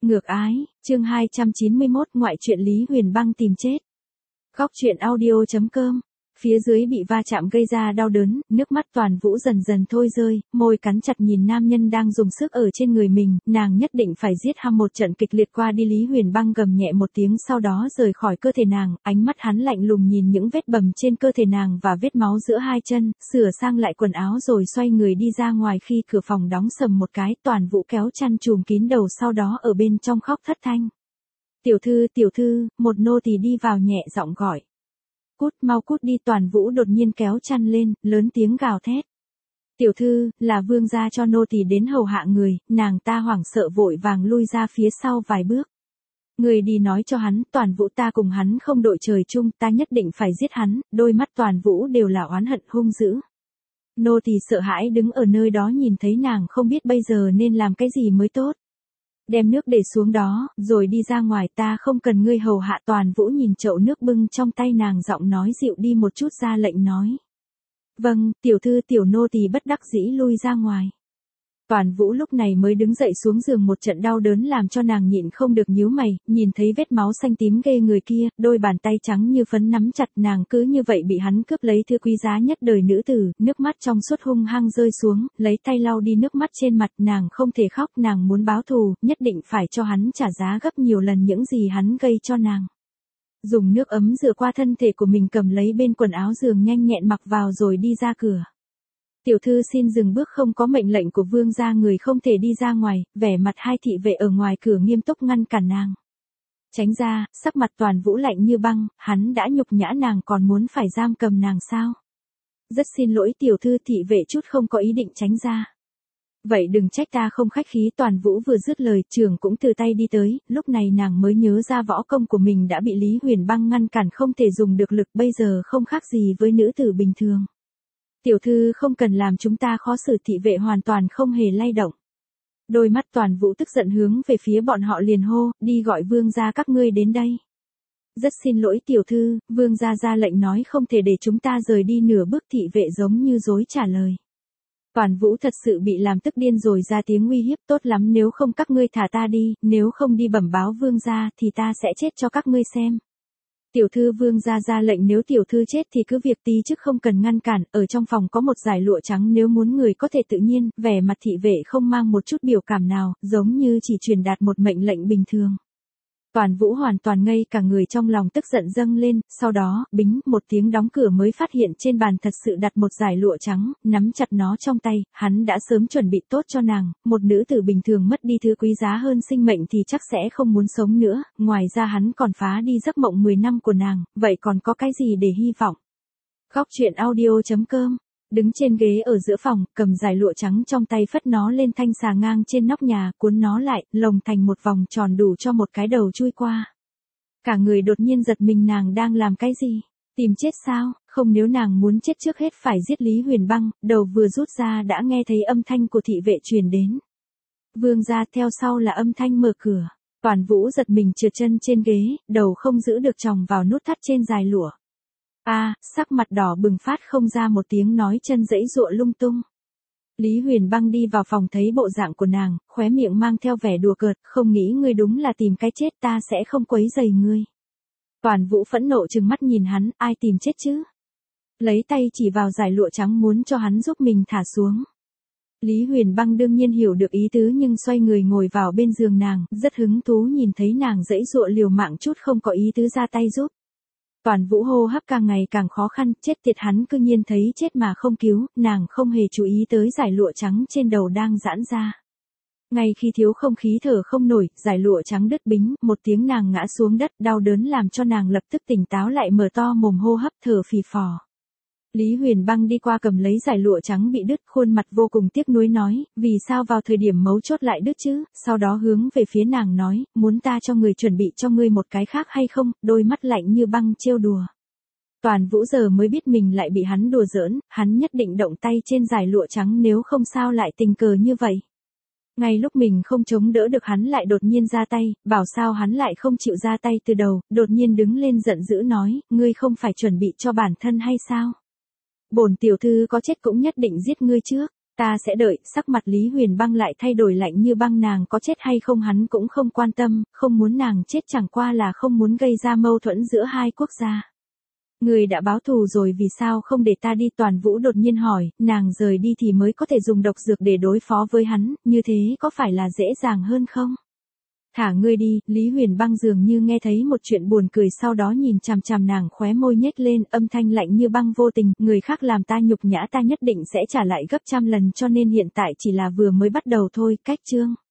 Ngược ái, chương 291 ngoại truyện Lý Huyền Băng tìm chết. Góc truyện audio.com. Phía dưới bị va chạm gây ra đau đớn, nước mắt Toàn Vũ dần dần thôi rơi, môi cắn chặt nhìn nam nhân đang dùng sức ở trên người mình, nàng nhất định phải giết ham một trận kịch liệt qua đi. Lý Huyền Băng gầm nhẹ một tiếng sau đó rời khỏi cơ thể nàng, ánh mắt hắn lạnh lùng nhìn những vết bầm trên cơ thể nàng và vết máu giữa hai chân, sửa sang lại quần áo rồi xoay người đi ra ngoài. Khi cửa phòng đóng sầm một cái, Toàn Vũ kéo chăn trùm kín đầu sau đó ở bên trong khóc thất thanh. Tiểu thư, một nô tỳ đi vào nhẹ giọng gọi. Cút, mau cút đi. Toàn Vũ đột nhiên kéo chăn lên, lớn tiếng gào thét. Tiểu thư, là vương gia cho nô tỳ đến hầu hạ người. Nàng ta hoảng sợ vội vàng lui ra phía sau vài bước. Người đi nói cho hắn, Toàn Vũ ta cùng hắn không đội trời chung, ta nhất định phải giết hắn. Đôi mắt Toàn Vũ đều là oán hận hung dữ. Nô tỳ sợ hãi đứng ở nơi đó nhìn thấy nàng không biết bây giờ nên làm cái gì mới tốt. Đem nước để xuống đó, rồi đi ra ngoài, ta không cần ngươi hầu hạ. Toàn Vũ nhìn chậu nước bưng trong tay nàng, giọng nói dịu đi một chút, ra lệnh nói. Vâng, tiểu thư. Tiểu nô tỳ bất đắc dĩ lui ra ngoài. Toàn Vũ lúc này mới đứng dậy xuống giường, một trận đau đớn làm cho nàng nhịn không được nhíu mày, nhìn thấy vết máu xanh tím ghê người kia, đôi bàn tay trắng như phấn nắm chặt, nàng cứ như vậy bị hắn cướp lấy thứ quý giá nhất đời nữ tử, nước mắt trong suốt hung hăng rơi xuống, lấy tay lau đi nước mắt trên mặt. Nàng không thể khóc, nàng muốn báo thù, nhất định phải cho hắn trả giá gấp nhiều lần những gì hắn gây cho nàng. Dùng nước ấm rửa qua thân thể của mình, cầm lấy bên quần áo giường nhanh nhẹn mặc vào rồi đi ra cửa. Tiểu thư xin dừng bước, không có mệnh lệnh của vương gia người không thể đi ra ngoài. Vẻ mặt hai thị vệ ở ngoài cửa nghiêm túc ngăn cản nàng. Tránh ra. Sắc mặt Toàn Vũ lạnh như băng, hắn đã nhục nhã nàng còn muốn phải giam cầm nàng sao? Rất xin lỗi tiểu thư. Thị vệ chút không có ý định tránh ra. Vậy đừng trách ta không khách khí. Toàn Vũ vừa dứt lời, trưởng cũng từ tay đi tới, lúc này nàng mới nhớ ra võ công của mình đã bị Lý Huyền Băng ngăn cản, không thể dùng được lực, bây giờ không khác gì với nữ tử bình thường. Tiểu thư không cần làm chúng ta khó xử. Thị vệ hoàn toàn không hề lay động. Đôi mắt Toàn Vũ tức giận hướng về phía bọn họ liền hô, đi gọi vương gia các ngươi đến đây. Rất xin lỗi tiểu thư, vương gia ra lệnh nói không thể để chúng ta rời đi nửa bước. Thị vệ giống như dối trả lời. Toàn Vũ thật sự bị làm tức điên rồi, ra tiếng uy hiếp, tốt lắm, nếu không các ngươi thả ta đi, nếu không đi bẩm báo vương gia thì ta sẽ chết cho các ngươi xem. Tiểu thư, vương gia ra lệnh nếu tiểu thư chết thì cứ việc ti chức không cần ngăn cản, ở trong phòng có một dải lụa trắng, nếu muốn người có thể tự nhiên. Vẻ mặt thị vệ không mang một chút biểu cảm nào, giống như chỉ truyền đạt một mệnh lệnh bình thường. Toàn Vũ hoàn toàn ngây cả người, trong lòng tức giận dâng lên, sau đó, bính một tiếng đóng cửa mới phát hiện trên bàn thật sự đặt một dải lụa trắng, nắm chặt nó trong tay, hắn đã sớm chuẩn bị tốt cho nàng. Một nữ tử bình thường mất đi thứ quý giá hơn sinh mệnh thì chắc sẽ không muốn sống nữa, ngoài ra hắn còn phá đi giấc mộng 10 năm của nàng, vậy còn có cái gì để hy vọng? Góc truyện audio.com. Đứng trên ghế ở giữa phòng, cầm dải lụa trắng trong tay, phất nó lên thanh xà ngang trên nóc nhà, cuốn nó lại, lồng thành một vòng tròn đủ cho một cái đầu chui qua. Cả người đột nhiên giật mình, nàng đang làm cái gì? Tìm chết sao? Không, nếu nàng muốn chết trước hết phải giết Lý Huyền Băng. Đầu vừa rút ra đã nghe thấy âm thanh của thị vệ truyền đến. Vương gia, theo sau là âm thanh mở cửa. Toàn Vũ giật mình trượt chân trên ghế, đầu không giữ được chòng vào nút thắt trên dải lụa. Sắc mặt đỏ bừng, phát không ra một tiếng nói, chân giãy giụa lung tung. Lý Huyền Băng đi vào phòng thấy bộ dạng của nàng, khóe miệng mang theo vẻ đùa cợt, không nghĩ ngươi đúng là tìm cái chết, ta sẽ không quấy rầy ngươi. Toàn Vũ phẫn nộ trừng mắt nhìn hắn, ai tìm chết chứ? Lấy tay chỉ vào dải lụa trắng muốn cho hắn giúp mình thả xuống. Lý Huyền Băng đương nhiên hiểu được ý tứ nhưng xoay người ngồi vào bên giường nàng, rất hứng thú nhìn thấy nàng giãy giụa liều mạng chút không có ý tứ ra tay giúp. Toàn Vũ hô hấp càng ngày càng khó khăn, chết tiệt, hắn cư nhiên thấy chết mà không cứu, nàng không hề chú ý tới dải lụa trắng trên đầu đang giãn ra. Ngay khi thiếu không khí thở không nổi, dải lụa trắng đứt bính, một tiếng nàng ngã xuống đất, đau đớn làm cho nàng lập tức tỉnh táo lại, mở to mồm hô hấp thở phì phò. Lý Huyền Băng đi qua cầm lấy dải lụa trắng bị đứt, khuôn mặt vô cùng tiếc nuối nói, vì sao vào thời điểm mấu chốt lại đứt chứ? Sau đó hướng về phía nàng nói, muốn ta cho người chuẩn bị cho ngươi một cái khác hay không? Đôi mắt lạnh như băng trêu đùa. Toàn Vũ giờ mới biết mình lại bị hắn đùa giỡn, hắn nhất định động tay trên dải lụa trắng, nếu không sao lại tình cờ như vậy. Ngay lúc mình không chống đỡ được hắn lại đột nhiên ra tay, bảo sao hắn lại không chịu ra tay từ đầu, đột nhiên đứng lên giận dữ nói, ngươi không phải chuẩn bị cho bản thân hay sao? Bổn tiểu thư có chết cũng nhất định giết ngươi trước. Ta sẽ đợi, sắc mặt Lý Huyền Băng lại thay đổi lạnh như băng, nàng có chết hay không hắn cũng không quan tâm, không muốn nàng chết chẳng qua là không muốn gây ra mâu thuẫn giữa hai quốc gia. Người đã báo thù rồi vì sao không để ta đi? Toàn Vũ đột nhiên hỏi, nàng rời đi thì mới có thể dùng độc dược để đối phó với hắn, như thế có phải là dễ dàng hơn không? Thả ngươi đi, Lý Huyền Băng dường như nghe thấy một chuyện buồn cười, sau đó nhìn chằm chằm nàng, khóe môi nhếch lên, âm thanh lạnh như băng vô tình, người khác làm ta nhục nhã ta nhất định sẽ trả lại gấp trăm lần, cho nên hiện tại chỉ là vừa mới bắt đầu thôi. Cách chương